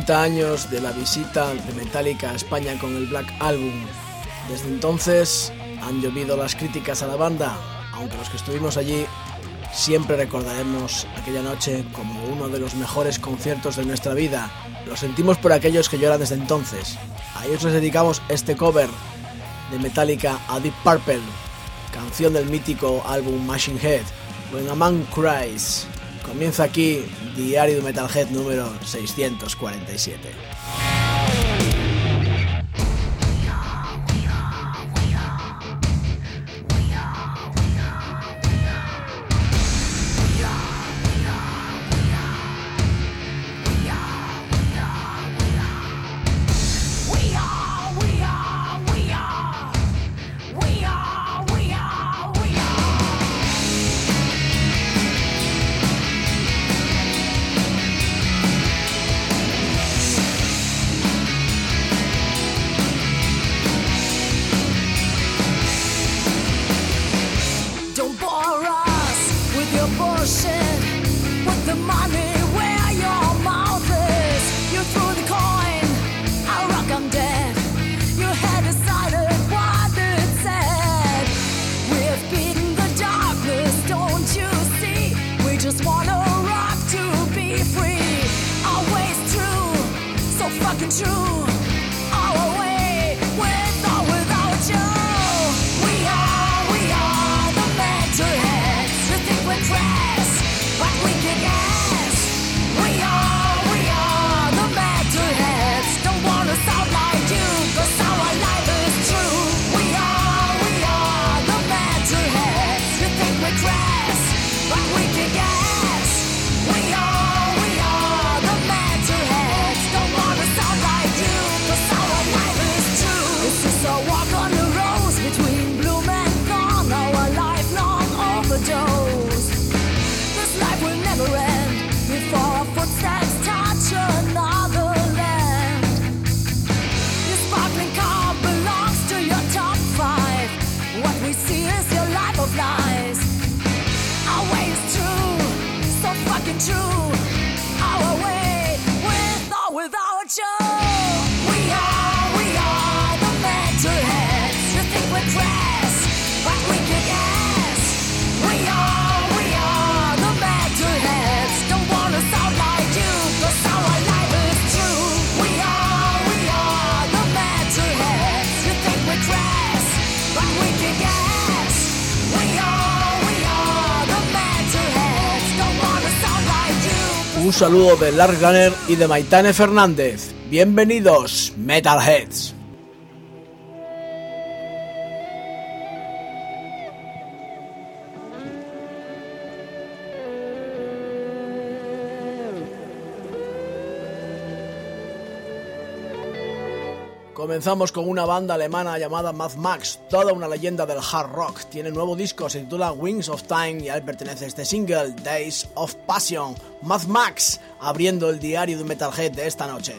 30 años de la visita de Metallica a España con el Black Album. Desde entonces han llovido las críticas a la banda, aunque los que estuvimos allí siempre recordaremos aquella noche como uno de los mejores conciertos de nuestra vida. Lo sentimos por aquellos que lloran desde entonces. A ellos les dedicamos este cover de Metallica a Deep Purple, canción del mítico álbum Machine Head, When a Man Cries. Comienza aquí Diario de Metalhead número 647. Un saludo de Larry Runner y de Maitane Fernández. Bienvenidos, Metalheads. Comenzamos con una banda alemana llamada Mad Max, toda una leyenda del hard rock. Tiene nuevo disco, se titula Wings of Time y a él pertenece este single, Days of Passion. Mad Max, abriendo el diario de Metalhead de esta noche.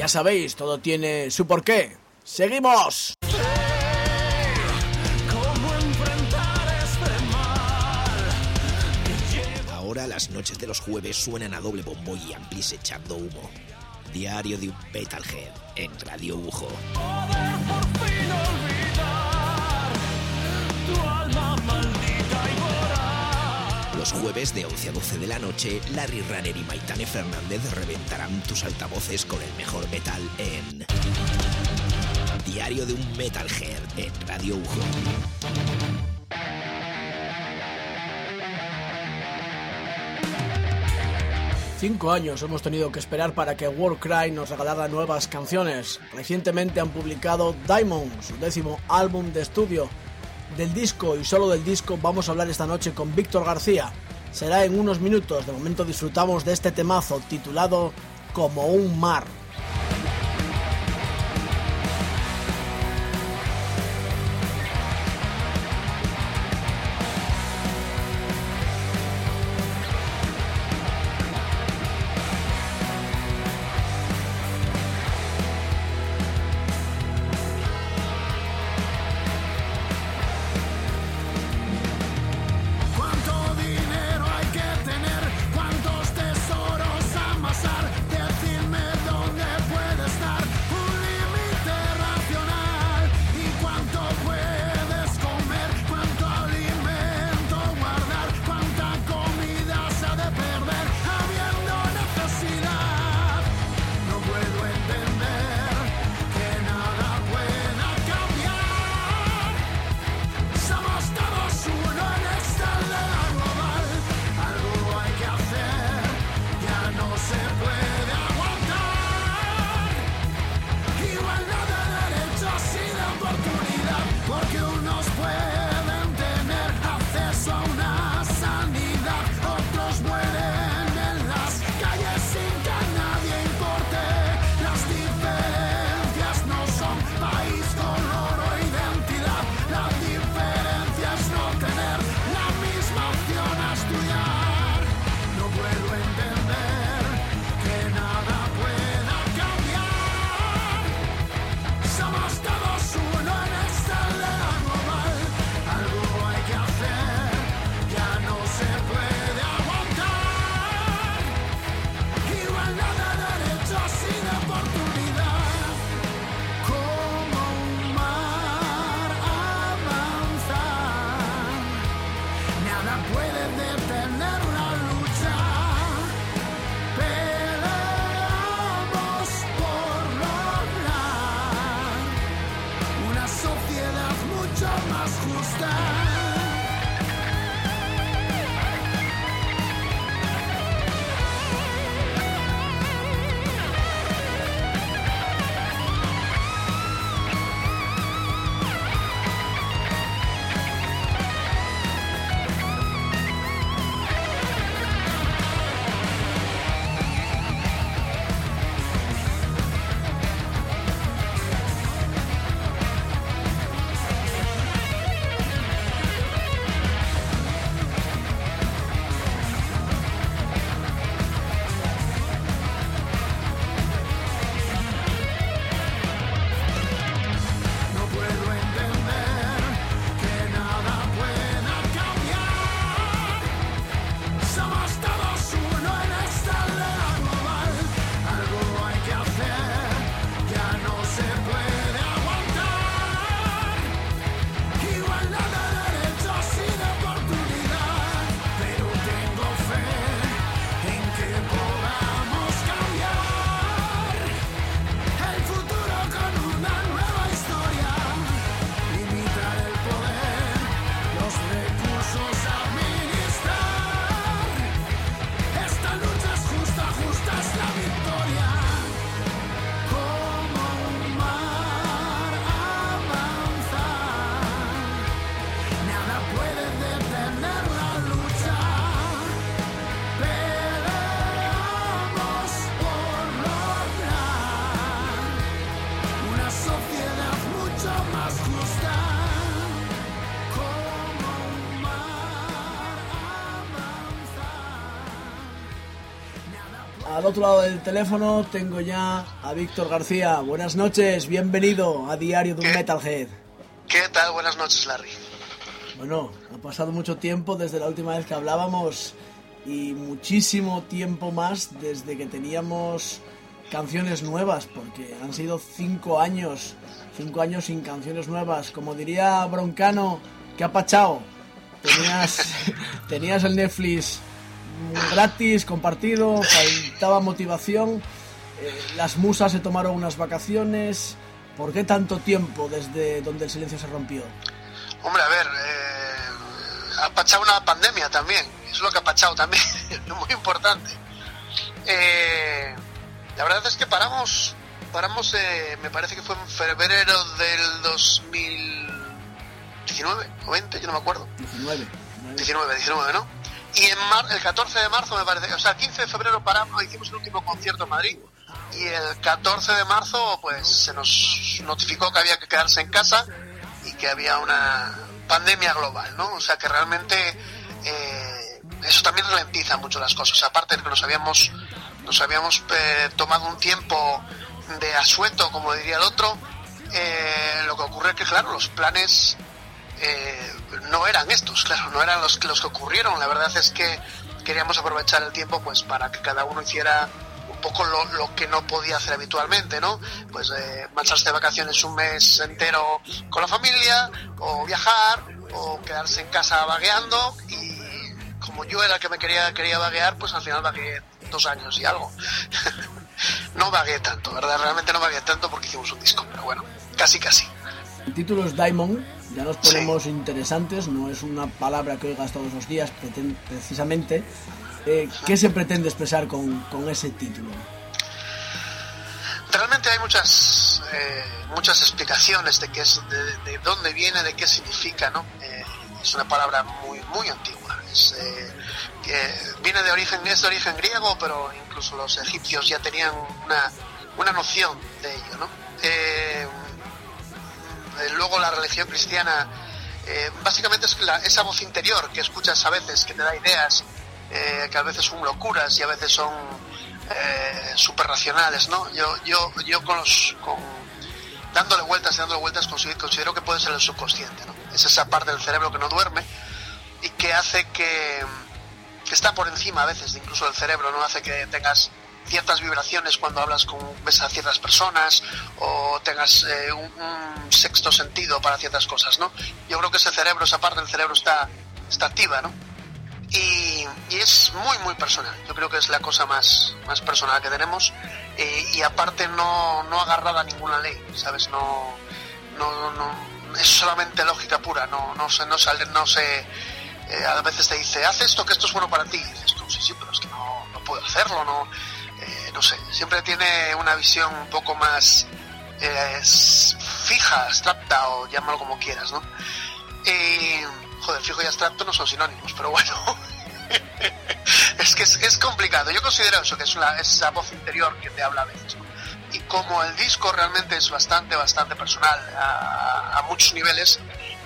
Ya sabéis, todo tiene su porqué. ¡Seguimos! Ahora las noches de los jueves suenan a doble bombo y amplis echando humo. Diario de un metalhead en Radio Ujo. Los jueves de 11 a 12 de la noche, Larry Runner y Maitane Fernández reventarán tus altavoces con el mejor metal en Diario de un Metalhead en Radio Ujo. Cinco años hemos tenido que esperar para que Warcry nos regalara nuevas canciones. Recientemente han publicado Diamond, su 10º álbum de estudio. Del disco y solo del disco vamos a hablar esta noche con Víctor García. Será en unos minutos. De momento disfrutamos de este temazo titulado Como un mar. Tesoros amasar, decidme dónde al otro lado del teléfono tengo ya a Víctor García. Buenas noches, bienvenido a Diario de un Metalhead. ¿Qué tal? Buenas noches, Larry. Bueno, ha pasado mucho tiempo desde la última vez que hablábamos y muchísimo tiempo más desde que teníamos canciones nuevas, porque han sido 5 años sin canciones nuevas. Como diría Broncano, ¿qué ha pachao? Tenías el Netflix gratis, compartido, faltaba motivación, las musas se tomaron unas vacaciones. ¿Por qué tanto tiempo desde donde el silencio se rompió? Hombre, a ver, ha pachado una pandemia también, es lo que ha pachado también, muy importante. La verdad es que paramos, me parece que fue en febrero del 2019 o 20, yo no me acuerdo. 19, ¿no? Y el 14 de marzo, me parece, o sea, el 15 de febrero paramos, hicimos el último concierto en Madrid, y el 14 de marzo pues se nos notificó que había que quedarse en casa y que había una pandemia global, ¿no? O sea que realmente eso también ralentiza mucho las cosas, aparte de que nos habíamos tomado un tiempo de asueto, como diría el otro. Lo que ocurre es que, claro, los planes no eran estos, claro, no eran los que ocurrieron. La verdad es que queríamos aprovechar el tiempo pues para que cada uno hiciera un poco lo que no podía hacer habitualmente, ¿no? Pues marcharse de vacaciones un mes entero con la familia, o viajar, o quedarse en casa vagueando. Y como yo era el que me quería vaguear, pues al final vagueé 2 años y algo. No vagueé tanto, ¿verdad? Realmente no vagueé tanto porque hicimos un disco, pero bueno, casi. El título es Diamond, ya nos ponemos sí. Interesantes, no es una palabra que oigas todos los días precisamente. ¿Qué se pretende expresar con ese título? Realmente hay muchas explicaciones de qué es, de dónde viene, de qué significa, ¿no? Es una palabra muy antigua. Es de origen griego, pero incluso los egipcios ya tenían una noción de ello, ¿no? Luego la religión cristiana básicamente es esa voz interior que escuchas a veces, que te da ideas, que a veces son locuras y a veces son súper racionales, ¿no? Yo dándole vueltas considero que puede ser el subconsciente, ¿no? Es esa parte del cerebro que no duerme y que hace que está por encima a veces incluso del cerebro, ¿no? Hace que tengas ciertas vibraciones cuando ves a ciertas personas, o tengas un sexto sentido para ciertas cosas, ¿no? Yo creo que esa parte del cerebro está activa, ¿no? Y es muy personal. Yo creo que es la cosa más personal que tenemos, y aparte no agarrada a ninguna ley, ¿sabes? No es solamente lógica pura. No sé. A veces te dice, haz esto, que esto es bueno para ti, y dices tú, sí, pero es que no puedo hacerlo, no sé, siempre tiene una visión un poco más fija, abstracta, o llámalo como quieras, ¿no? Fijo y abstracto no son sinónimos, pero bueno. Es que es complicado. Yo considero eso, que es esa voz interior que te habla a veces, ¿no? Y como el disco realmente es bastante personal a muchos niveles,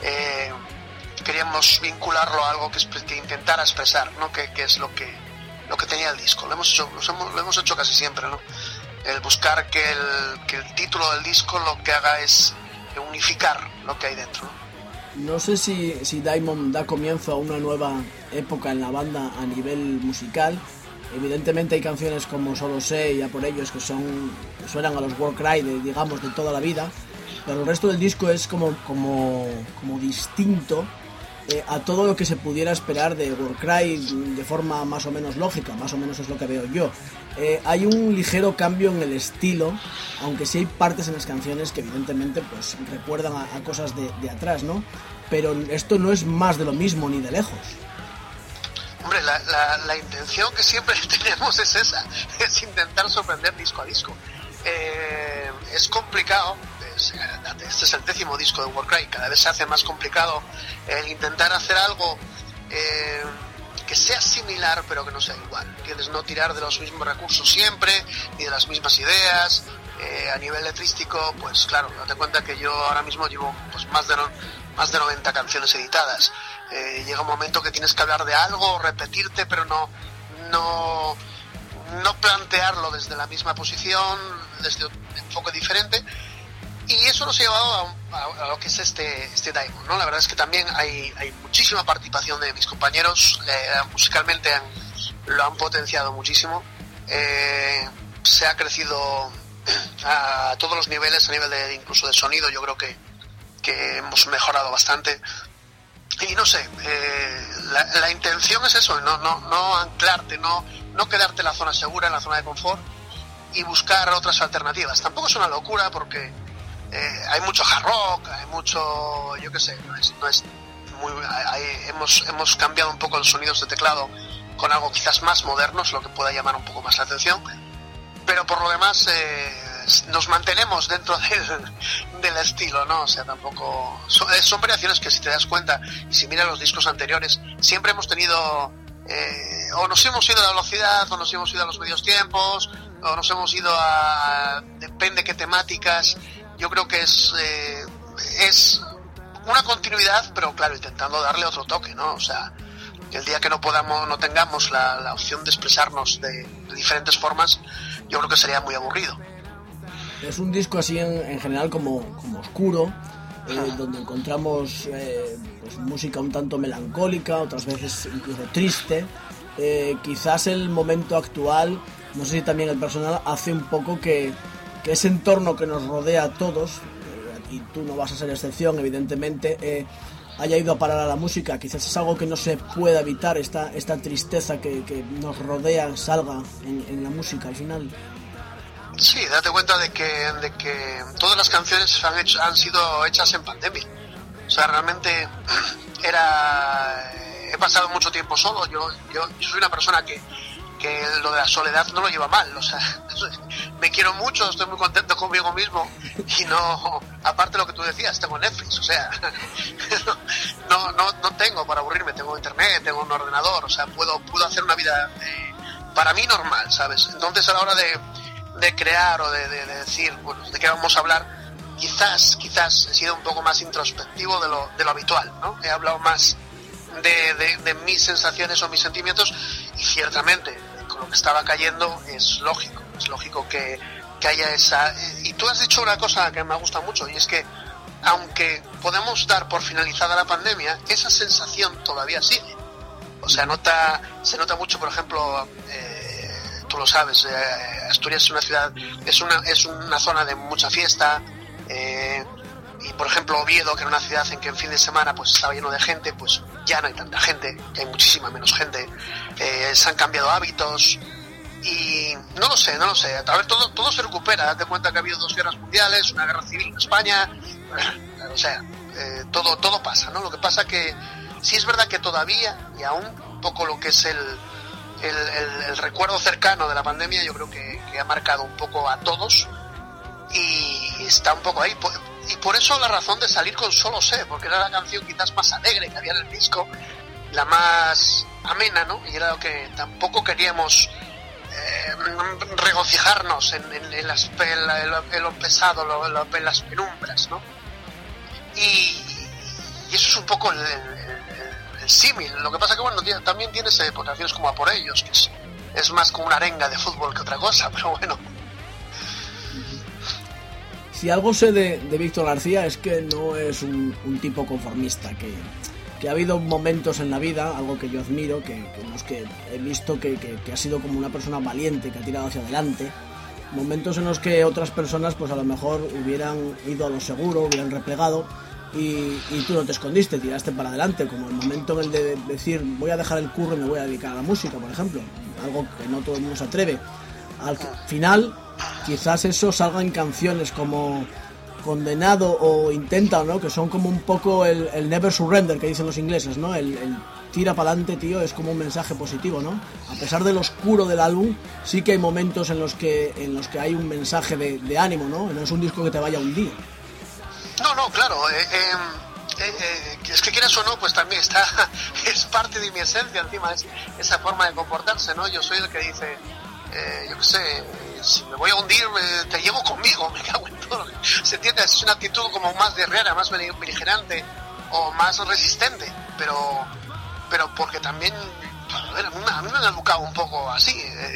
queríamos vincularlo a algo que intentara expresar, ¿no? Que es lo que tenía el disco. Lo hemos hecho casi siempre, ¿no? El buscar que el título del disco lo que haga es unificar lo que hay dentro, ¿no? No sé si Diamond da comienzo a una nueva época en la banda a nivel musical. Evidentemente hay canciones como Solo sé y A por ellos que suenan a los Warcry digamos de toda la vida, pero el resto del disco es como distinto a todo lo que se pudiera esperar de Warcry de forma más o menos lógica, más o menos es lo que veo yo. Hay un ligero cambio en el estilo, aunque sí hay partes en las canciones que evidentemente pues recuerdan a cosas de atrás, ¿no? Pero esto no es más de lo mismo ni de lejos. Hombre, la intención que siempre tenemos es esa, es intentar sorprender disco a disco. Es complicado. Este es el 10º disco de Warcry, cada vez se hace más complicado el intentar hacer algo que sea similar pero que no sea igual, ¿entiendes? No tirar de los mismos recursos siempre ni de las mismas ideas. A nivel letrístico, pues claro, date cuenta que yo ahora mismo llevo pues más de 90 canciones editadas. Llega un momento que tienes que hablar de algo, repetirte, pero no no plantearlo desde la misma posición, desde un enfoque diferente, y eso nos ha llevado a lo que es este Diamond, ¿no? La verdad es que también hay muchísima participación de mis compañeros, musicalmente lo han potenciado muchísimo, se ha crecido a todos los niveles, a nivel de incluso de sonido. Yo creo que hemos mejorado bastante. Y no sé, la intención es eso, no anclarte, no quedarte en la zona segura, en la zona de confort, y buscar otras alternativas. Tampoco es una locura, porque hay mucho hard rock, hay mucho, yo qué sé, no es muy, hemos cambiado un poco los sonidos de teclado con algo quizás más moderno, es lo que pueda llamar un poco más la atención, pero por lo demás nos mantenemos dentro del estilo, ¿no? O sea, tampoco son variaciones que, si te das cuenta y si miras los discos anteriores, siempre hemos tenido o nos hemos ido a la velocidad, o nos hemos ido a los medios tiempos, o nos hemos ido a depende qué temáticas. Yo creo que es una continuidad, pero claro, intentando darle otro toque, ¿no? O sea, que el día que no tengamos la opción de expresarnos de diferentes formas, yo creo que sería muy aburrido. Es un disco así en general como oscuro, donde encontramos pues música un tanto melancólica, otras veces incluso triste. Quizás el momento actual, no sé si también el personal hace un poco que ese entorno que nos rodea a todos, y tú no vas a ser excepción evidentemente, haya ido a parar a la música. Quizás es algo que no se pueda evitar, esta tristeza que nos rodea salga en la música al final. Sí, date cuenta de que todas las canciones han sido hechas en pandemia. O sea, realmente he pasado mucho tiempo solo. Yo soy una persona que lo de la soledad no lo lleva mal. O sea, me quiero mucho, estoy muy contento conmigo mismo, y no, aparte de lo que tú decías, tengo Netflix. O sea, no tengo para aburrirme, tengo internet, tengo un ordenador. O sea, puedo hacer una vida para mí normal, ¿sabes? Entonces, a la hora de crear o de decir, bueno, de qué vamos a hablar, quizás he sido un poco más introspectivo de lo habitual, ¿no? He hablado más de mis sensaciones o mis sentimientos, y ciertamente con lo que estaba cayendo es lógico que haya esa. Y tú has dicho una cosa que me gusta mucho, y es que aunque podemos dar por finalizada la pandemia, esa sensación todavía sigue. O sea, se nota mucho, por ejemplo, tú lo sabes, Asturias es una ciudad, es una zona de mucha fiesta, y por ejemplo Oviedo, que era una ciudad en que en fin de semana pues estaba lleno de gente, pues ya no hay tanta gente, hay muchísima menos gente, se han cambiado hábitos, y no lo sé, a ver, todo se recupera. Date cuenta que ha habido 2 guerras mundiales, una guerra civil en España, o sea, todo pasa, ¿no? Lo que pasa que sí es verdad que todavía, y aún un poco lo que es el recuerdo cercano de la pandemia, yo creo que ha marcado un poco a todos, y está un poco ahí, y por eso la razón de salir con Solo Sé, porque era la canción quizás más alegre que había en el disco, la más amena, ¿no? Y era lo que tampoco queríamos regocijarnos en lo pesado, en las penumbras, ¿no? Y eso es un poco el símil. Lo que pasa que, bueno, también tiene canciones como A Por Ellos, que es más como una arenga de fútbol que otra cosa, pero bueno. Si algo sé de Víctor García es que no es un tipo conformista, que ha habido momentos en la vida, algo que yo admiro, en los que he visto que ha sido como una persona valiente, que ha tirado hacia adelante, momentos en los que otras personas pues a lo mejor hubieran ido a lo seguro, hubieran replegado, y tú no te escondiste, tiraste para adelante, como el momento en el de decir voy a dejar el curro y me voy a dedicar a la música, por ejemplo, algo que no todo el mundo se atreve. Al final quizás eso salga en canciones como Condenado o Intenta, ¿no? Que son como un poco el never surrender que dicen los ingleses, ¿no? El tira para adelante, tío, es como un mensaje positivo, ¿no? A pesar de lo oscuro del álbum, sí que hay momentos en los que hay un mensaje de ánimo, ¿no? No es un disco que te vaya a hundir. No, claro, es que quieras o no, pues también es parte de mi esencia, encima es esa forma de comportarse, ¿no? Yo soy el que dice, yo qué sé, si me voy a hundir, te llevo conmigo, me cago en todo. Se entiende, es una actitud como más guerrera, más beligerante o más resistente, pero porque también, a ver, a mí me han educado un poco así,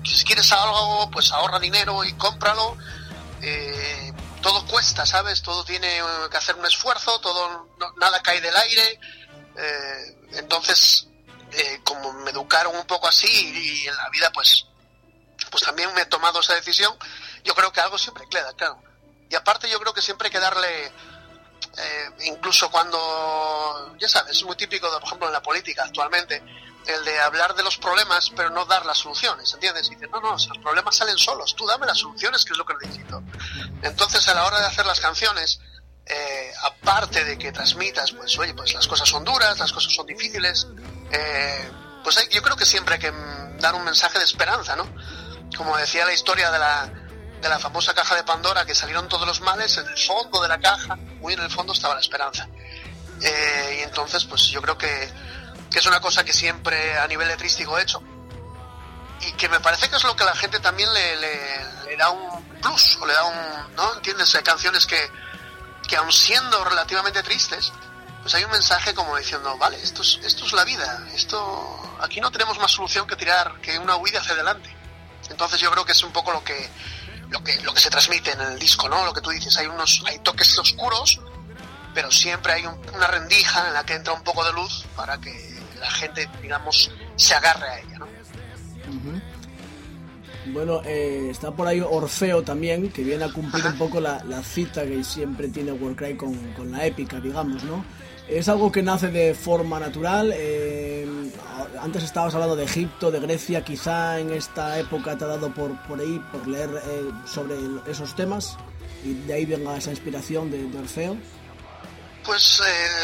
si quieres algo, pues ahorra dinero y cómpralo. Todo cuesta, ¿sabes? Todo tiene que hacer un esfuerzo, nada cae del aire. Entonces, como me educaron un poco así y en la vida, pues también me he tomado esa decisión. Yo creo que algo siempre queda, claro. Y aparte yo creo que siempre hay que darle, incluso cuando, ya sabes, es muy típico, por ejemplo, en la política actualmente, el de hablar de los problemas pero no dar las soluciones, ¿entiendes? Y dices, no, si los problemas salen solos, tú dame las soluciones, que es lo que necesito. Entonces, a la hora de hacer las canciones, aparte de que transmitas, pues oye, pues las cosas son duras, las cosas son difíciles, pues yo creo que siempre hay que dar un mensaje de esperanza, ¿no? Como decía la historia de la famosa caja de Pandora, que salieron todos los males, en el fondo de la caja, muy en el fondo, estaba la esperanza. Y entonces, pues yo creo que es una cosa que siempre a nivel letrístico he hecho, y que me parece que es lo que la gente también le da un plus, o le da un, ¿no? ¿Entiendes? Hay canciones que aun siendo relativamente tristes, pues hay un mensaje como diciendo, vale, esto es la vida, aquí no tenemos más solución que una huida hacia adelante. Entonces yo creo que es un poco lo que se transmite en el disco, ¿no? Lo que tú dices, hay toques oscuros, pero siempre hay una rendija en la que entra un poco de luz para que la gente, digamos, se agarre a ella, ¿no? Uh-huh. Bueno, está por ahí Orfeo también, que viene a cumplir un poco la cita que siempre tiene Warcry con la épica, digamos, ¿no? Es algo que nace de forma natural. Antes estabas hablando de Egipto, de Grecia, quizá en esta época te ha dado por ahí, por leer sobre esos temas, y de ahí venga esa inspiración de Orfeo. Pues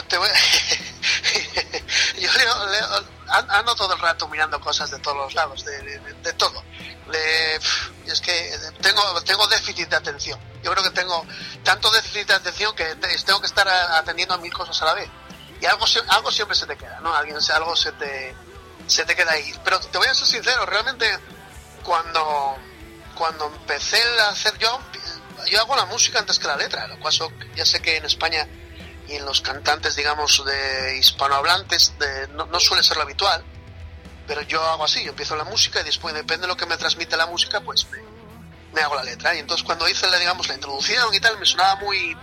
yo ando todo el rato mirando cosas de todos los lados, de todo. Es que tengo déficit de atención. Yo creo que tengo tanto déficit de atención que tengo que estar atendiendo a 1000 cosas a la vez. Y algo siempre se te queda, ¿no? Algo se te queda ahí. Pero te voy a ser sincero, realmente cuando empecé a hacer yo hago la música antes que la letra, lo cual ya sé que en España y en los cantantes, digamos, de hispanohablantes no suele ser lo habitual, pero yo hago así, yo empiezo la música y después, depende de lo que me transmite la música, pues me hago la letra. Y entonces cuando hice la introducción y tal, me sonaba muy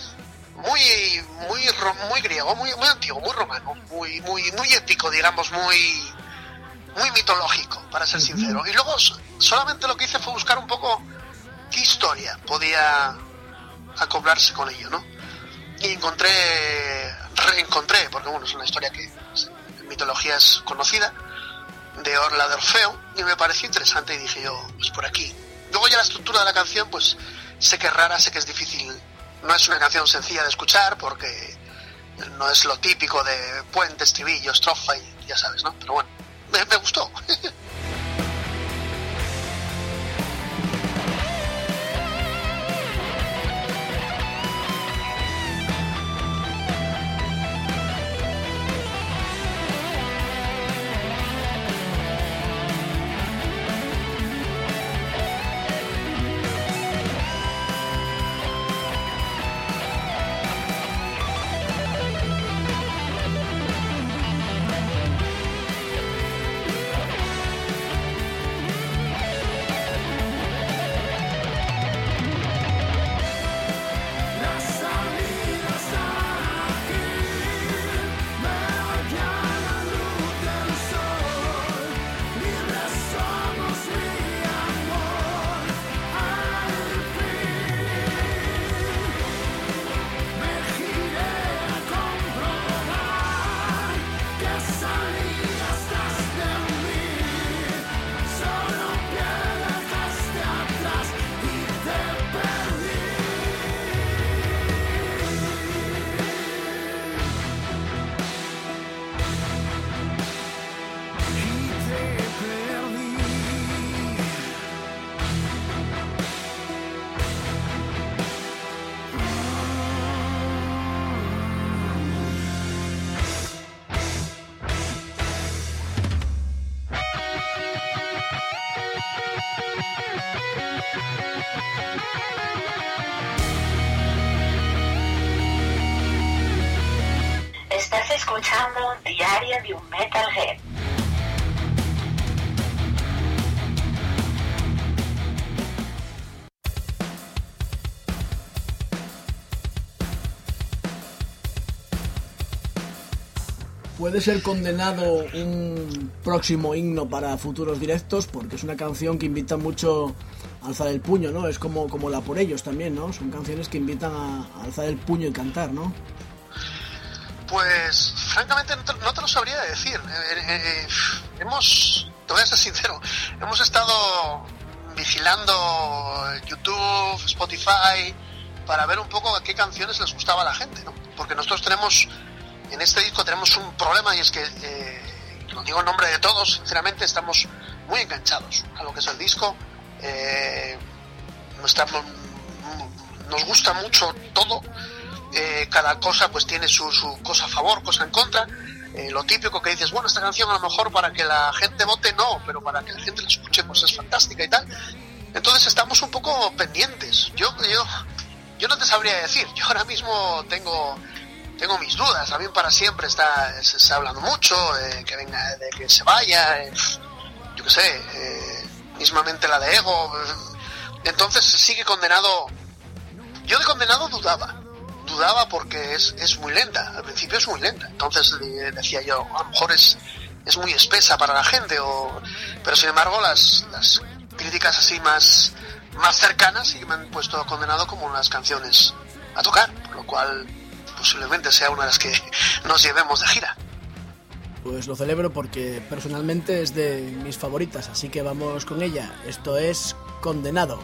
griego, muy antiguo, muy romano, muy épico, digamos, muy mitológico, para ser sincero. Y luego solamente lo que hice fue buscar un poco qué historia podía acoplarse con ello, ¿no? Y reencontré, porque bueno, es una historia que en mitología es conocida, de Orfeo, y me pareció interesante y dije yo, pues por aquí. Luego ya la estructura de la canción, pues sé que es rara, sé que es difícil, no es una canción sencilla de escuchar porque no es lo típico de puente, estribillo, estrofa y ya sabes, ¿no? Pero bueno, me gustó. Estás escuchando Diario de un Metalhead. puede ser condenado un próximo himno para futuros directos, porque es una canción que invita mucho a alzar el puño, ¿no? Es como la Por Ellos también, ¿no? Son canciones que invitan a alzar el puño y cantar, ¿no? Pues francamente no te lo sabría decir. Te voy a ser sincero, hemos estado vigilando YouTube, Spotify, para ver un poco a qué canciones les gustaba a la gente, ¿no? Porque nosotros en este disco tenemos un problema, y es que, lo digo en nombre de todos, sinceramente estamos muy enganchados a lo que es el disco. Nos gusta mucho todo. Cada cosa pues tiene su cosa a favor, cosa en contra. Lo típico que dices, bueno, esta canción a lo mejor para que la gente vote no, pero para que la gente la escuche pues es fantástica y tal. Entonces estamos un poco pendientes. Yo no te sabría decir. Yo ahora mismo tengo mis dudas. También Para Siempre se está hablando mucho, que venga, de que se vaya, yo qué sé, mismamente la de Ego. Entonces sigue Condenado. Yo de Condenado dudaba porque es muy lenta. Al principio es muy lenta. Entonces decía yo, a lo mejor es muy espesa para la gente, pero sin embargo las críticas así más cercanas sí que me han puesto Condenado como unas canciones a tocar, por lo cual posiblemente sea una de las que nos llevemos de gira. Pues lo celebro porque personalmente es de mis favoritas, así que vamos con ella. Esto es Condenado.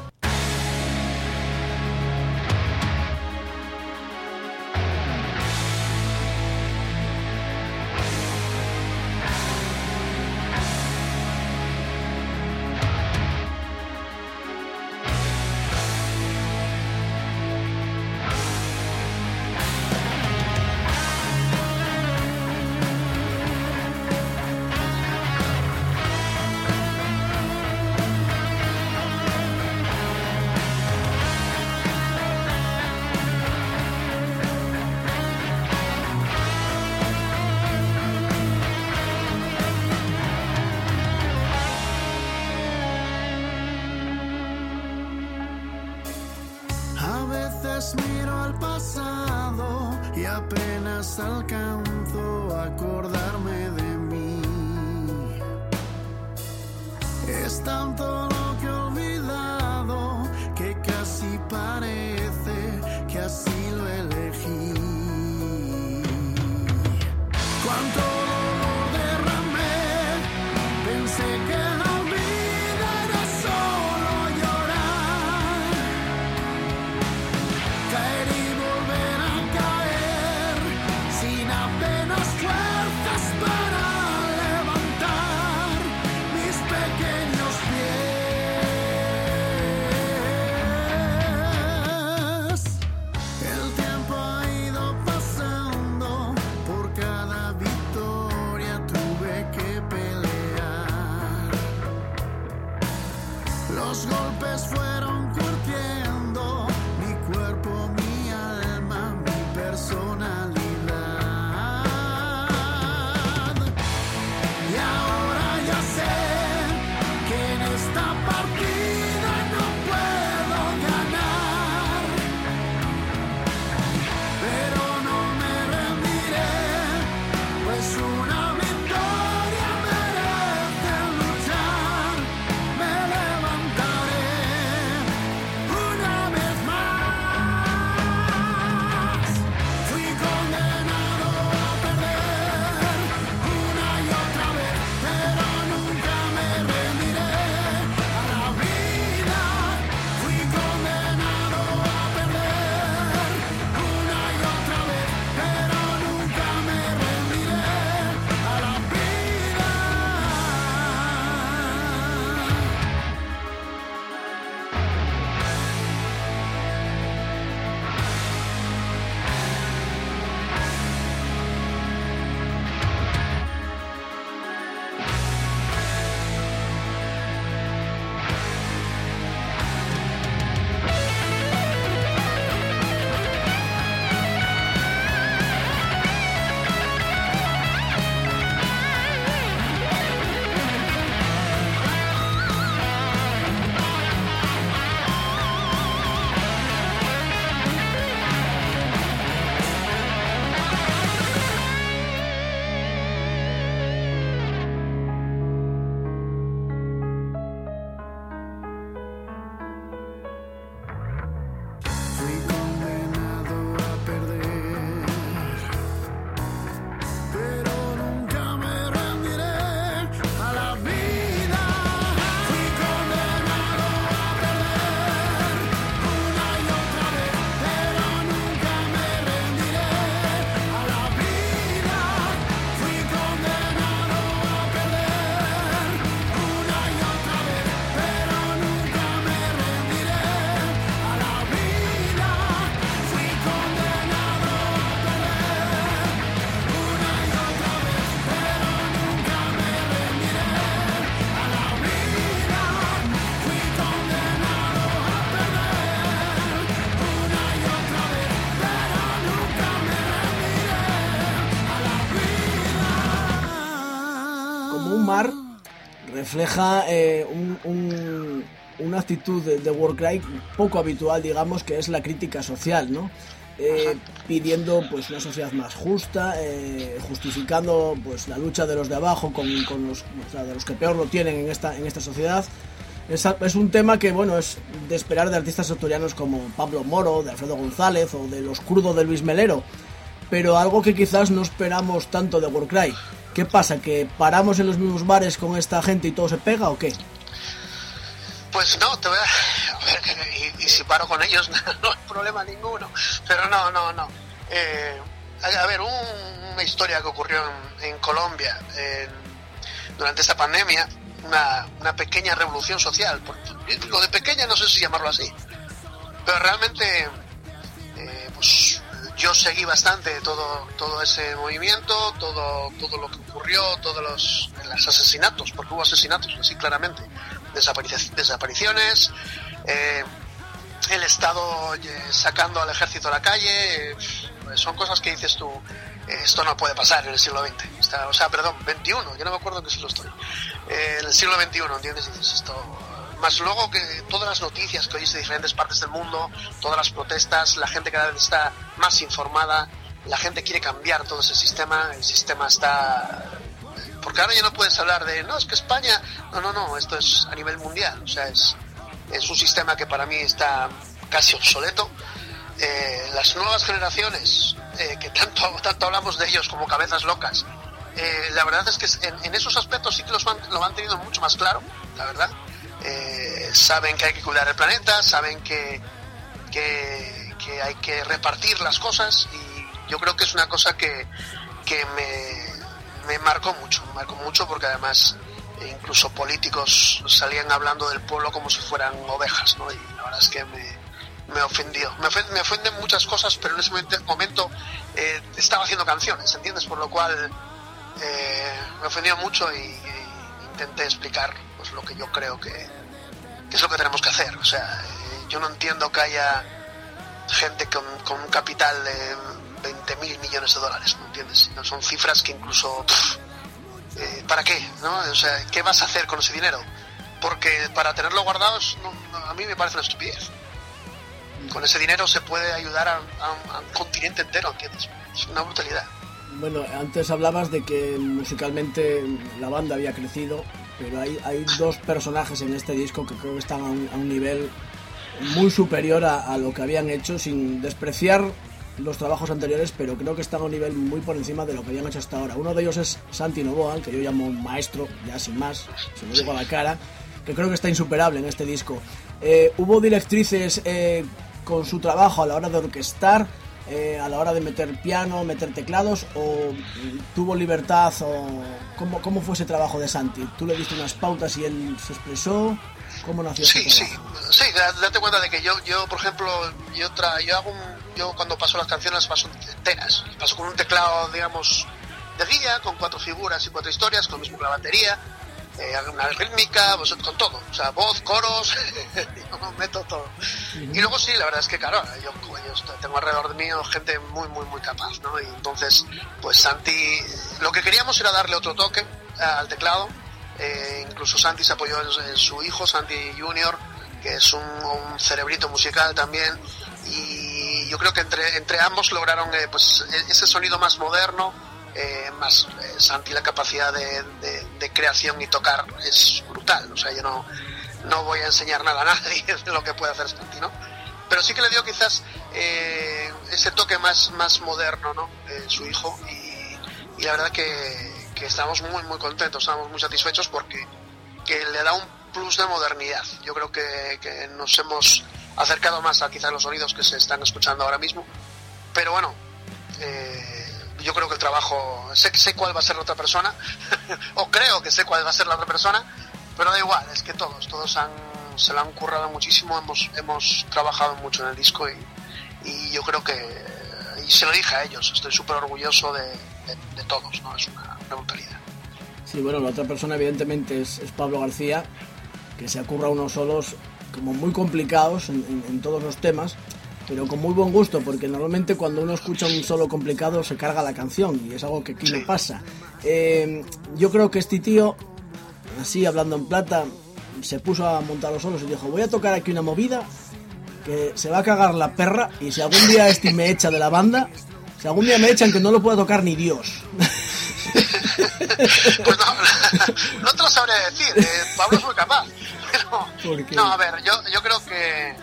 Miro al pasado y apenas alcanzo a acordarme de mí. Es tanto lo que he olvidado que casi parece que así lo elegí. Cuánto dolor derramé, pensé que la vida era solo llorar, caer y volver a caer sin apenas fuerzas para levantar mis pequeños pies. El tiempo ha ido pasando, por cada victoria tuve que pelear. Los golpes fueron curtiendo mi cuerpo, mi alma, mi personalidad. Y ahora ya sé que en esta partida no puedo ganar, pero no me rendiré, pues una victoria merece luchar. Me levantaré una refleja una actitud de Warcry poco habitual, digamos, que es la crítica social, ¿no? Pidiendo pues una sociedad más justa, justificando pues la lucha de los de abajo con los, o sea, de los que peor lo tienen en esta sociedad. Es un tema que, bueno, es de esperar de artistas asturianos como Pablo Moro, de Alfredo González o de Los Crudo de Luis Melero, pero algo que quizás no esperamos tanto de Warcry. ¿Qué pasa? ¿Que paramos en los mismos bares con esta gente y todo se pega o qué? Pues no, te voy a ver, y si paro con ellos no hay problema ninguno, pero no. A ver, una historia que ocurrió en Colombia durante esta pandemia, una pequeña revolución social, lo de pequeña no sé si llamarlo así, pero realmente pues yo seguí bastante todo ese movimiento, todo lo que ocurrió, todos los asesinatos, porque hubo asesinatos, así claramente, desapariciones, el Estado sacando al ejército a la calle, son cosas que dices tú, esto no puede pasar en el siglo XX, XXI, yo no me acuerdo en qué siglo estoy, en el siglo XXI, ¿entiendes? Y dices esto, más luego que todas las noticias que oyes de diferentes partes del mundo, todas las protestas, la gente cada vez está más informada, la gente quiere cambiar todo ese sistema, el sistema está... Porque ahora ya no puedes hablar de, no, es que España... No, esto es a nivel mundial, o sea, es un sistema que para mí está casi obsoleto. Las nuevas generaciones, que tanto hablamos de ellos como cabezas locas, la verdad es que en esos aspectos sí que lo han tenido mucho más claro, la verdad. Saben que hay que cuidar el planeta, saben que hay que repartir las cosas, y yo creo que es una cosa que me marcó mucho porque además incluso políticos salían hablando del pueblo como si fueran ovejas, ¿no? Y la verdad es que me ofendió. Me ofenden muchas cosas, pero en ese momento estaba haciendo canciones, ¿entiendes? Por lo cual me ofendió mucho y intenté explicar pues lo que yo creo que es lo que tenemos que hacer. O sea, yo no entiendo que haya gente con un capital de 20.000 millones de dólares, ¿no entiendes? No son cifras que incluso... ¿para qué? ¿No? O sea, ¿qué vas a hacer con ese dinero? Porque para tenerlo guardados, a mí me parece una estupidez. Con ese dinero se puede ayudar a un continente entero, ¿entiendes? Es una brutalidad. Bueno, antes hablabas de que musicalmente la banda había crecido, pero hay dos personajes en este disco que creo que están a un nivel muy superior a lo que habían hecho, sin despreciar los trabajos anteriores, pero creo que están a un nivel muy por encima de lo que habían hecho hasta ahora. Uno de ellos es Santi Novoa, que yo llamo maestro, ya sin más, se lo digo a la cara, que creo que está insuperable en este disco. Hubo directrices con su trabajo a la hora de orquestar, a la hora de meter piano, meter teclados, o tuvo libertad, o ¿cómo fue ese trabajo de Santi? ¿Tú le diste unas pautas y él se expresó? ¿Cómo nació ese trabajo? Sí, date cuenta de que yo por ejemplo, yo cuando paso las canciones las paso enteras, paso con un teclado, digamos, de guía, con 4 figuras y 4 historias, con mismo la batería, una rítmica, pues, con todo, o sea, voz, coros, yo meto todo. Y luego sí, la verdad es que claro, yo tengo alrededor de mí gente muy, muy, muy capaz, ¿no? Y entonces, pues Santi, lo que queríamos era darle otro toque al teclado. Incluso Santi se apoyó en su hijo, Santi Junior, que es un cerebrito musical también, y yo creo que entre ambos lograron pues ese sonido más moderno, más Santi, la capacidad de creación y tocar es brutal. O sea, yo no voy a enseñar nada a nadie de lo que puede hacer Santi, ¿no? Pero sí que le dio quizás ese toque más moderno, ¿no? Su hijo, y la verdad que estamos muy, muy contentos, estamos muy satisfechos porque le da un plus de modernidad. Yo creo que nos hemos acercado más a quizás los sonidos que se están escuchando ahora mismo, pero bueno, yo creo que el trabajo, sé cuál va a ser la otra persona o creo que sé cuál va a ser la otra persona, pero da igual, es que todos se lo han currado muchísimo, hemos trabajado mucho en el disco, y yo creo que, y se lo dije a ellos, estoy súper orgulloso de todos, ¿no? Es una brutalidad. Sí, bueno, la otra persona evidentemente es Pablo García, que se curra unos solos como muy complicados en todos los temas, pero con muy buen gusto, porque normalmente cuando uno escucha un solo complicado se carga la canción, y es algo que aquí no pasa. Yo creo que este tío así hablando en plata, se puso a montar los solos y dijo: voy a tocar aquí una movida que se va a cagar la perra, y si algún día me echa de la banda, si algún día me echan, que no lo pueda tocar ni Dios. Pues no te lo sabré decir, Pablo es muy capaz. Pero, no, a ver, yo creo que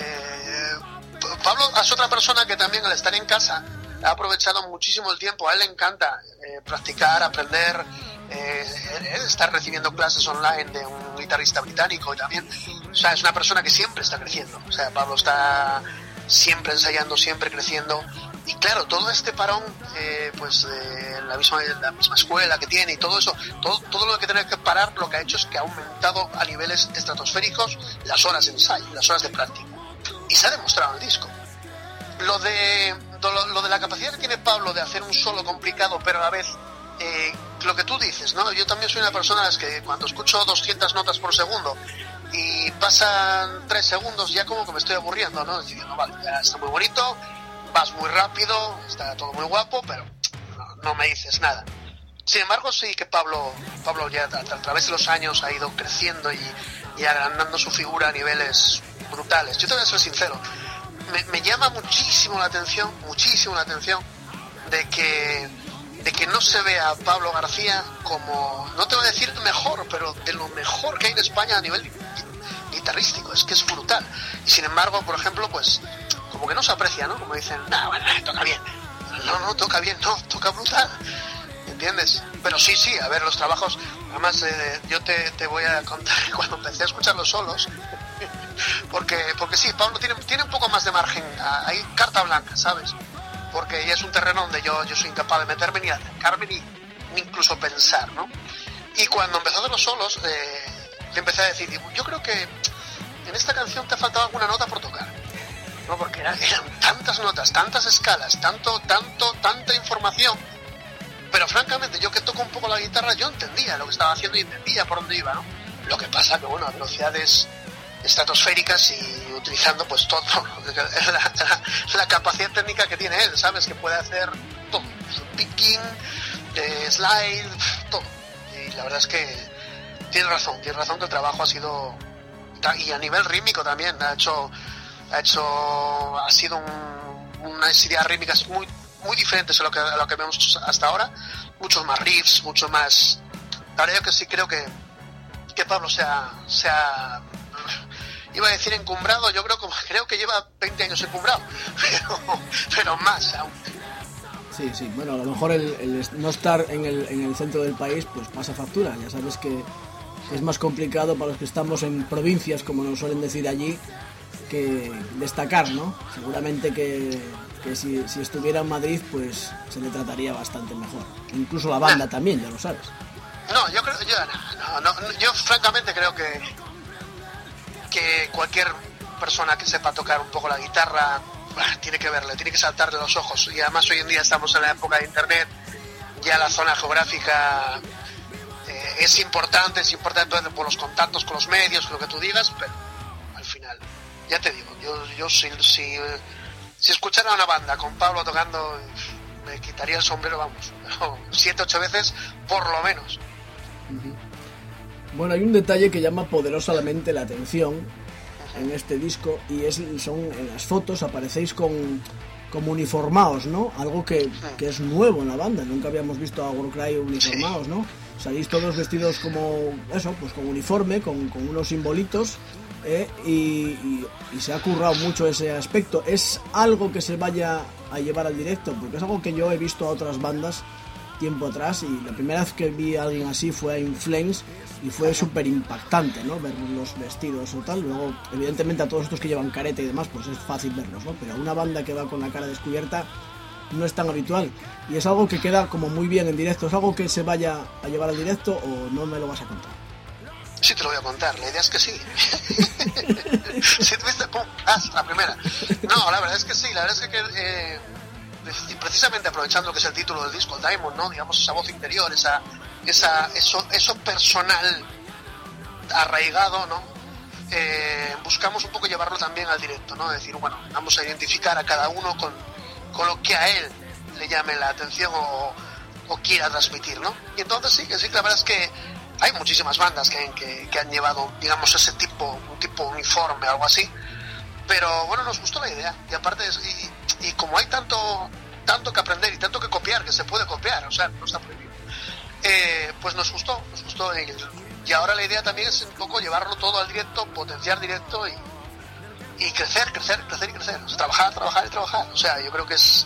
Pablo es otra persona que también, al estar en casa, ha aprovechado muchísimo el tiempo. A él le encanta practicar, aprender. Él está recibiendo clases online de un guitarrista británico y también, o sea, es una persona que siempre está creciendo. O sea, Pablo está siempre ensayando, siempre creciendo. Y claro, todo este parón, pues la misma escuela que tiene y todo eso, todo lo que tiene que parar, lo que ha hecho es que ha aumentado a niveles estratosféricos las horas de ensayo, las horas de práctica. Y se ha demostrado en el disco. Lo de la capacidad que tiene Pablo de hacer un solo complicado, pero a la vez lo que tú dices, ¿no? Yo también soy una persona que cuando escucho 200 notas por segundo y pasan 3 segundos, ya como que me estoy aburriendo, ¿no? Diciendo, vale, ya está muy bonito, vas muy rápido, está todo muy guapo, pero no me dices nada. Sin embargo, sí que Pablo ya a través de los años ha ido creciendo y agrandando su figura a niveles brutales. Yo te voy a ser sincero, me llama muchísimo la atención de que no se vea a Pablo García como, no te voy a decir mejor, pero de lo mejor que hay en España a nivel guitarrístico. Es que es brutal. Y sin embargo, por ejemplo, pues como que no se aprecia, ¿no? Como dicen, bueno, toca bien. No toca bien, no, toca brutal. ¿Entiendes? Pero sí, a ver, los trabajos, además yo te voy a contar cuando empecé a escuchar los solos, porque sí, Pablo tiene un poco más de margen, hay carta blanca, ¿sabes? Porque ya es un terreno donde yo soy incapaz de meterme ni acercarme ni incluso pensar, ¿no? Y cuando empezó a hacer los solos, le empecé a decir, yo creo que en esta canción te ha faltado alguna nota por tocar, ¿no? Porque eran tantas notas, tantas escalas, tanta información. Pero francamente, yo que toco un poco la guitarra, yo entendía lo que estaba haciendo y entendía por dónde iba, ¿no? Lo que pasa que, bueno, a velocidades estratosféricas y utilizando pues todo la capacidad técnica que tiene él, ¿sabes? Que puede hacer todo, picking, slide, todo. Y la verdad es que tiene razón que el trabajo ha sido, y a nivel rítmico también, ha sido unas ideas rítmicas muy diferentes a lo que vemos hasta ahora, muchos más riffs, mucho más. La verdad yo que sí creo que Pablo se ha iba a decir encumbrado, creo que lleva 20 años encumbrado, pero más aún. Sí, bueno, a lo mejor el no estar en el centro del país pues pasa factura. Ya sabes que es más complicado para los que estamos en provincias, como nos suelen decir allí, que destacar, ¿no? Seguramente que si estuviera en Madrid pues se le trataría bastante mejor. Incluso la banda también, ya lo sabes. No, yo francamente creo que cualquier persona que sepa tocar un poco la guitarra tiene que verle, tiene que saltarle los ojos. Y además hoy en día estamos en la época de internet, ya la zona geográfica es importante por los contactos con los medios, con lo que tú digas, pero al final, ya te digo, yo si escuchara una banda con Pablo tocando, me quitaría el sombrero, vamos, 7-8 veces por lo menos. Bueno, hay un detalle que llama poderosamente la atención en este disco, y son en las fotos aparecéis como uniformados, ¿no? Algo que es nuevo en la banda, nunca habíamos visto a Warcry uniformados, ¿no? Salís todos vestidos como eso, pues con uniforme, con unos simbolitos, y se ha currado mucho ese aspecto. ¿Es algo que se vaya a llevar al directo? Porque es algo que yo he visto a otras bandas tiempo atrás, y la primera vez que vi a alguien así fue a In Flames y fue súper impactante, ¿no? Ver los vestidos o tal. Luego, evidentemente, a todos estos que llevan careta y demás, pues es fácil verlos, ¿no? Pero una banda que va con la cara descubierta no es tan habitual, y es algo que queda como muy bien en directo. ¿Es algo que se vaya a llevar al directo o no me lo vas a contar? Sí, te lo voy a contar, la idea es que sí. Si tuviste, ¡pum!, la primera. No, la verdad es que sí, la verdad es que precisamente aprovechando lo que es el título del disco, Diamond, ¿no? Digamos, esa voz interior, eso personal arraigado, ¿no? Buscamos un poco llevarlo también al directo, ¿no? Decir, bueno, vamos a identificar a cada uno con lo que a él le llame la atención o quiera transmitir, ¿no? Y entonces sí, la verdad es que hay muchísimas bandas que han llevado, digamos, un tipo uniforme, algo así, pero bueno, nos gustó la idea, y aparte y como hay tanto que aprender y tanto que copiar, que se puede copiar, o sea, no está prohibido, pues nos gustó, y ahora la idea también es un poco llevarlo todo al directo, potenciar directo y crecer, o sea, trabajar, o sea, yo creo que es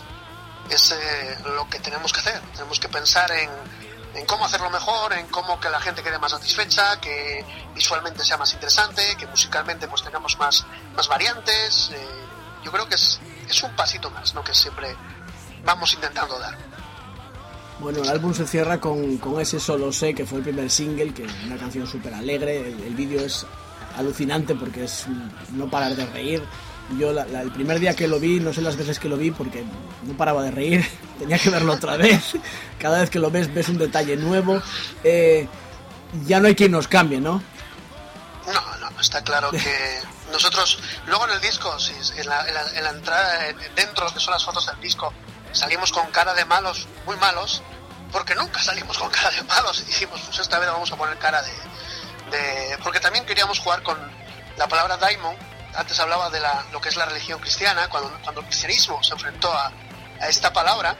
lo que tenemos que hacer. Tenemos que pensar en cómo hacerlo mejor, en cómo que la gente quede más satisfecha, que visualmente sea más interesante, que musicalmente pues tengamos más variantes. Yo creo que es un pasito más, ¿no?, que siempre vamos intentando dar. Bueno, el álbum se cierra con ese Solo Sé, que fue el primer single, que es una canción súper alegre. El vídeo es alucinante porque es no parar de reír. Yo el primer día que lo vi, no sé las veces que lo vi porque no paraba de reír, tenía que verlo otra vez. Cada vez que lo ves un detalle nuevo. Ya no hay quien nos cambie, ¿no? No, está claro que nosotros, luego en el disco, sí, en la entrada, dentro de lo que son las fotos del disco, salimos con cara de malos, muy malos, porque nunca salimos con cara de malos, y dijimos, pues esta vez vamos a poner cara de porque también queríamos jugar con la palabra daimon. Antes hablaba de lo que es la religión cristiana, cuando el cristianismo se enfrentó a esta palabra,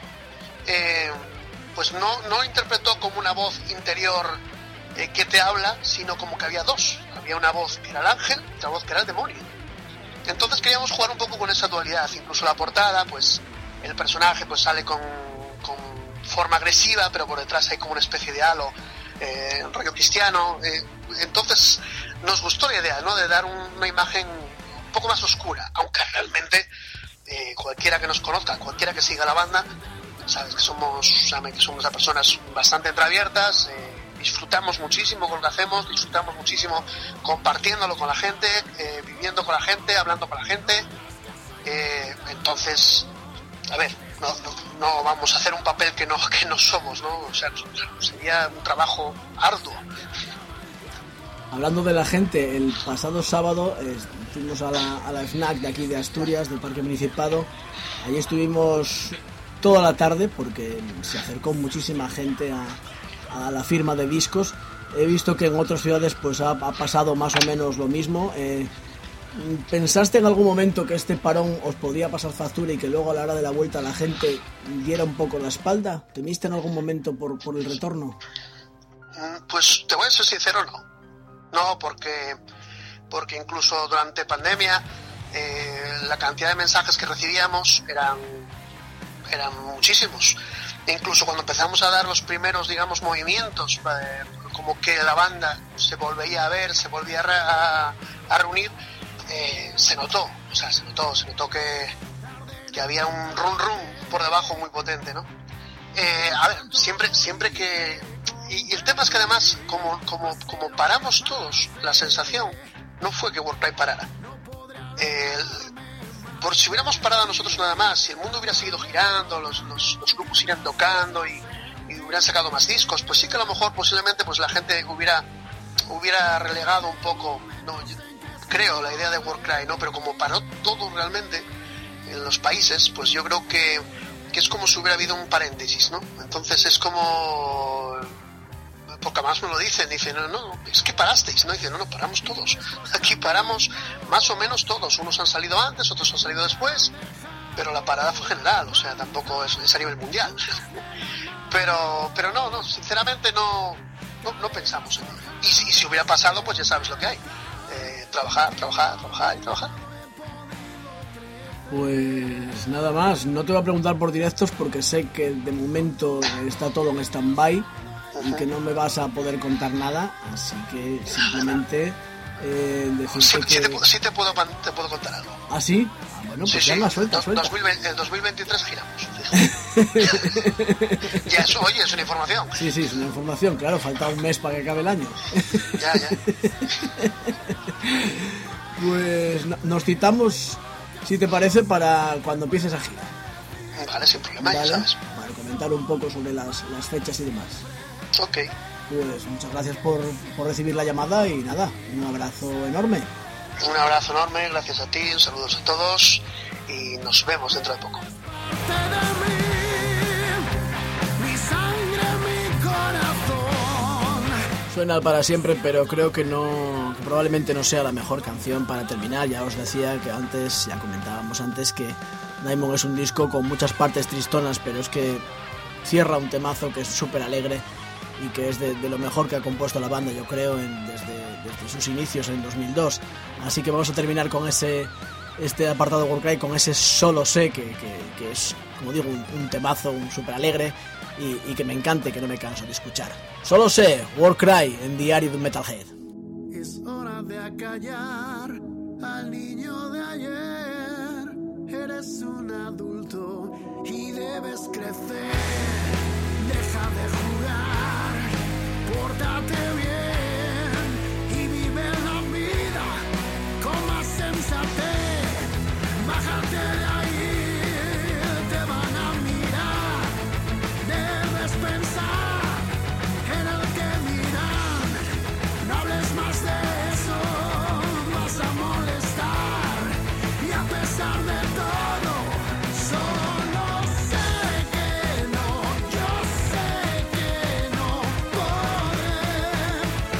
pues no interpretó como una voz interior que te habla, sino como que había dos. Había una voz que era el ángel y otra voz que era el demonio. Entonces queríamos jugar un poco con esa dualidad. Incluso la portada, pues el personaje pues sale con forma agresiva, pero por detrás hay como una especie de halo, rollo cristiano. Entonces nos gustó la idea, ¿no?, de dar una imagen un poco más oscura, aunque realmente cualquiera que nos conozca, cualquiera que siga la banda, sabe que somos las personas bastante entreabiertas, disfrutamos muchísimo con lo que hacemos, disfrutamos muchísimo compartiéndolo con la gente, viviendo con la gente, hablando con la gente. Entonces, a ver, no vamos a hacer un papel que no somos, ¿no? O sea, sería un trabajo arduo. Hablando de la gente, el pasado sábado fuimos a la FNAC de aquí de Asturias, del Parque Municipado. Allí estuvimos toda la tarde porque se acercó muchísima gente a la firma de discos. He visto que en otras ciudades pues ha pasado más o menos lo mismo. ¿Pensaste en algún momento que este parón os podía pasar factura y que luego a la hora de la vuelta la gente diera un poco la espalda? ¿Temiste en algún momento por el retorno? Pues te voy a ser sincero, no, porque incluso durante pandemia la cantidad de mensajes que recibíamos eran muchísimos. E incluso cuando empezamos a dar los primeros, digamos, movimientos, como que la banda se volvía a ver, se volvía a reunir, se notó que había un run por debajo muy potente, ¿no? A ver, siempre que... Y el tema es que además, como paramos todos, la sensación no fue que Warcry parara. Por si hubiéramos parado nosotros nada más, si el mundo hubiera seguido girando, los grupos irían tocando y hubieran sacado más discos, pues sí que a lo mejor posiblemente pues la gente hubiera relegado un poco, no, creo, la idea de Warcry, ¿no? Pero como paró todo realmente en los países, pues yo creo que es como si hubiera habido un paréntesis, ¿no? Entonces es como... Porque además me lo dicen, no, es que parasteis, ¿no? Dicen, no, paramos todos. Aquí paramos más o menos todos. Unos han salido antes, otros han salido después, pero la parada fue general, o sea, tampoco es a nivel mundial. Pero no, sinceramente no pensamos en ello. Y si hubiera pasado, pues ya sabes lo que hay. Trabajar. Pues nada más, no te voy a preguntar por directos porque sé que de momento está todo en stand-by y que no me vas a poder contar nada, así que simplemente decirte que... Sí te puedo contar algo. ¿Ah, sí? Ah, bueno, pues ya suelta. El 2023 giramos. Ya eso, oye, es una información. Sí, es una información, claro, falta un mes para que acabe el año. Ya. Pues nos citamos, si te parece, para cuando empieces a girar. Vale, sin problema, ¿vale? Ya sabes. Para comentar un poco sobre las fechas y demás. Ok. Pues muchas gracias por recibir la llamada y nada, un abrazo enorme. Un abrazo enorme, gracias a ti, saludos a todos y nos vemos dentro de poco. Suena para siempre, pero creo que probablemente no sea la mejor canción para terminar. Ya os decía que antes, ya comentábamos antes que Diamond es un disco con muchas partes tristonas, pero es que cierra un temazo que es súper alegre y que es de lo mejor que ha compuesto la banda, yo creo, desde sus inicios en 2002. Así que vamos a terminar con este apartado de Warcry, con ese Solo Sé, que es, como digo, un temazo, un súper alegre y que me encante, que no me canso de escuchar. Solo Sé, Warcry, en Diario de un Metalhead. Es hora de acallar al niño de ayer. Eres un adulto y debes crecer. Deja de jugar, pórtate bien y vive la vida con más sensatez. Bájate de ahí, te van a mirar. Debes pensar en el que dirán. No hables más de eso, vas a molestar. Y a pesar de todo, solo sé que no, yo sé que no podré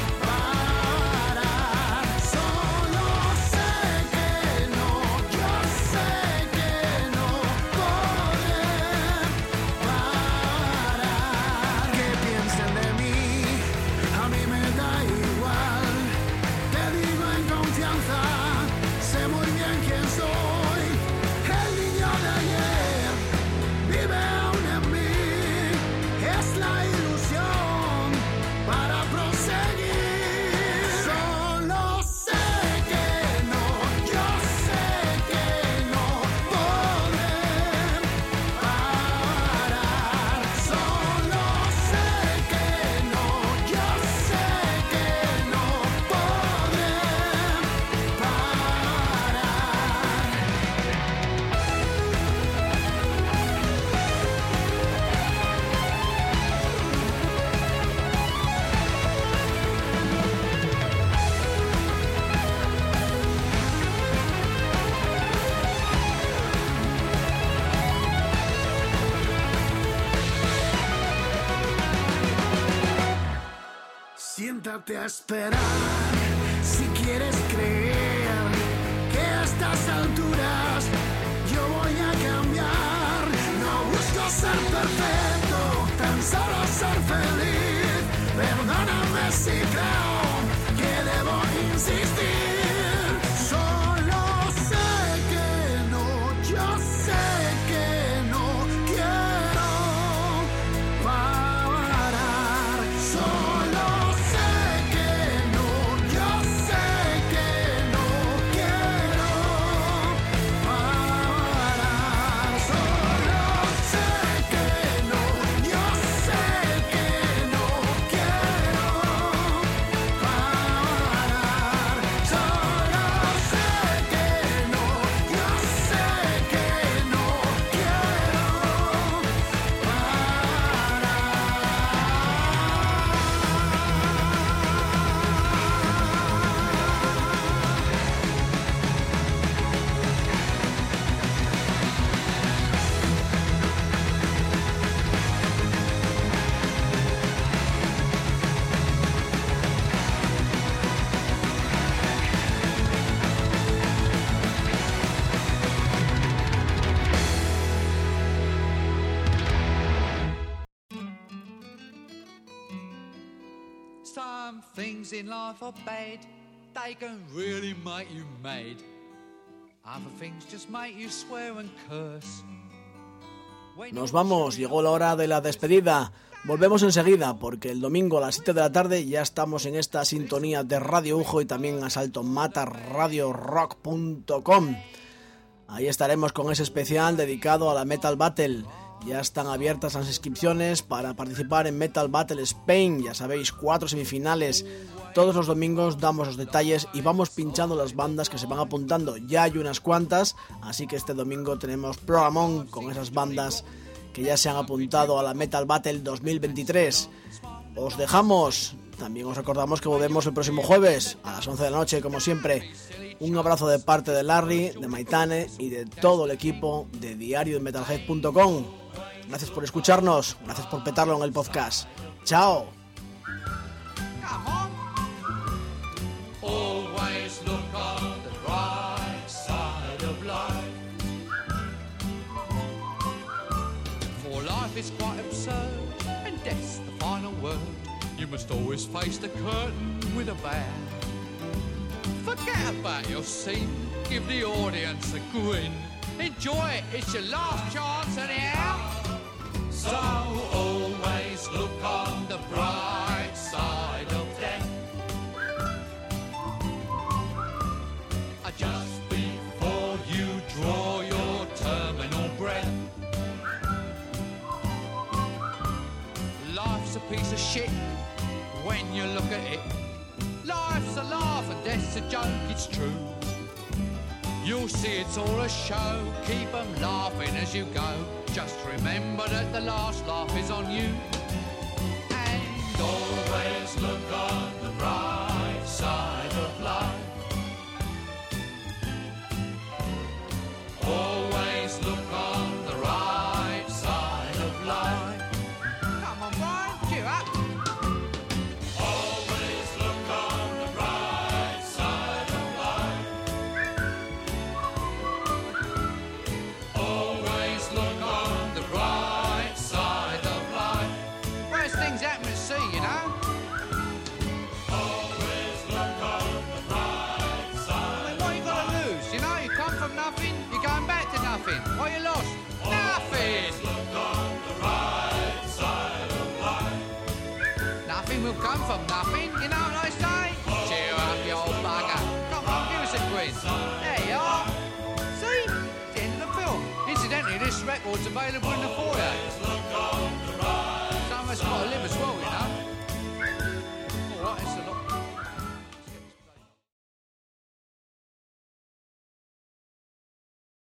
parar. Solo sé que no, yo sé que no podré parar. Que piensen de mí, a mí me da igual. Te digo en confianza, sé muy bien quién soy. El niño de ayer vive aún en mí. Es la ilusión para proseguir. Solo sé que no, yo sé que no podré parar. Solo sé que no, yo sé que no podré parar. Siéntate a esperar si quieres creer que a estas alturas yo voy a cambiar. No busco ser perfecto, tan solo ser feliz. Perdóname si creo que debo insistir. Solo sé que no, yo sé que no quiero parar. Solo sé que no, yo sé que no quiero parar. Solo sé que no, yo sé que no quiero parar. Solo sé que no, yo sé que no quiero Some things in life are bad, they can really make you mad. Other things just make you swear and curse. Nos vamos, llegó la hora de la despedida. Volvemos enseguida porque el domingo a las 7 de la tarde ya estamos en esta sintonía de Radio Ujo y también a Salto Mata radiorock.com. Ahí estaremos con ese especial dedicado a la Metal Battle. Ya están abiertas las inscripciones para participar en Metal Battle Spain. Ya sabéis, 4 semifinales. Todos los domingos damos los detalles y vamos pinchando las bandas que se van apuntando. Ya hay unas cuantas, así que este domingo tenemos programón con esas bandas que ya se han apuntado a la Metal Battle 2023. Os dejamos. También os recordamos que volvemos el próximo jueves a las 11 de la noche, como siempre. Un abrazo de parte de Larry, de Maitane y de todo el equipo de diariodemetalhead.com. Gracias por escucharnos, gracias por petarlo en el podcast. ¡Chao! surge, and death's the final word. You must always face the curtain with a bow. Forget about your scene, give the audience a grin. Enjoy it, it's your last chance anyhow. So always look on the bright side of death. Just before you draw your terminal breath. Life's a piece of shit when you look at it. Life's a laugh and death's a joke, it's true. You'll see it's all a show, keep them laughing as you go. Just remember that the last laugh is on you. And always look on the bright side of life. Always look on the right side of life. Come on, Brian, cheer up. Always look on the right side of life. Always look on the right side of life. Worst things happen at sea, you know. Always look on the right side. I mean, what you got to lose? You know, you come from nothing, you're going back to nothing. What you lost? Nothing. Look on the right side of life. Nothing will come from nothing, you know what I say? Cheer up, you old bugger. Come on, give us a quiz. There you are. See? The end of the film. Incidentally, this record's available in the 4